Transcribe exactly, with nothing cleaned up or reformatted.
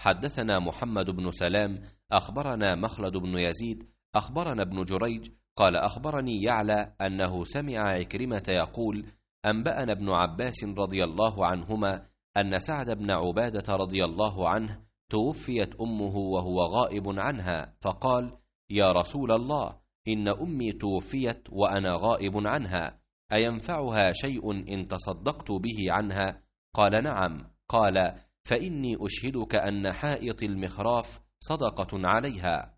حدثنا محمد بن سلام أخبرنا مخلد بن يزيد أخبرنا ابن جريج قال أخبرني يعلى أنه سمع عكرمة يقول أنبأنا ابن عباس رضي الله عنهما أن سعد بن عبادة رضي الله عنه توفيت أمه وهو غائب عنها، فقال: يا رسول الله، إن أمي توفيت وأنا غائب عنها، أينفعها شيء إن تصدقت به عنها؟ قال: نعم. قال: فإني أشهدك أن حائط المخراف صدقة عليها.